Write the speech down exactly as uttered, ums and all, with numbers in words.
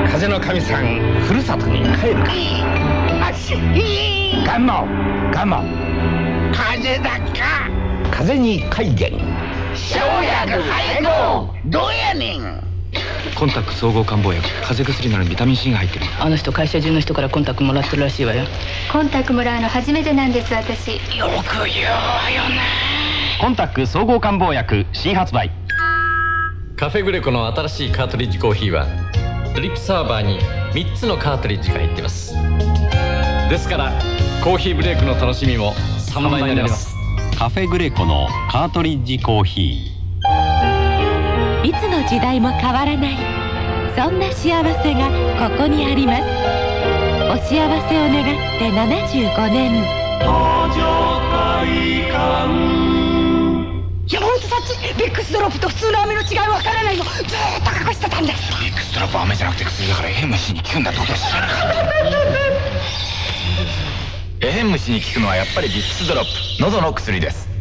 風の神さん、ふるさとに帰るか。 あしガンモガンモ風だか。 風に海源。 生薬配合どうやねん。 コンタクト総合漢方薬、風邪薬なのにビタミン C が入ってる。 あの人会社中の人からコンタクトもらってるらしいわよ。 コンタクトもらうの初めてなんです私。 よく言うわよね。 コンタクト総合漢方薬新発売。 カフェグレコの新しいカートリッジコーヒーはドリップサーバーにみっつのカートリッジが入っています。ですからコーヒーブレイクの楽しみもさんばいになります。 カフェグレコのカートリッジコーヒー。 いつの時代も変わらない、そんな幸せがここにあります。お幸せを願ってななじゅうごねん。 山本さっち、ビックスドロップと普通の飴の違いわからないのずーっと隠してたんです。 ビッグストラップは飴じゃなくて薬だから、エヘン虫に効くんだってことは知らなかった。エヘン虫に効くのはやっぱりビックスドロップ、喉の薬です。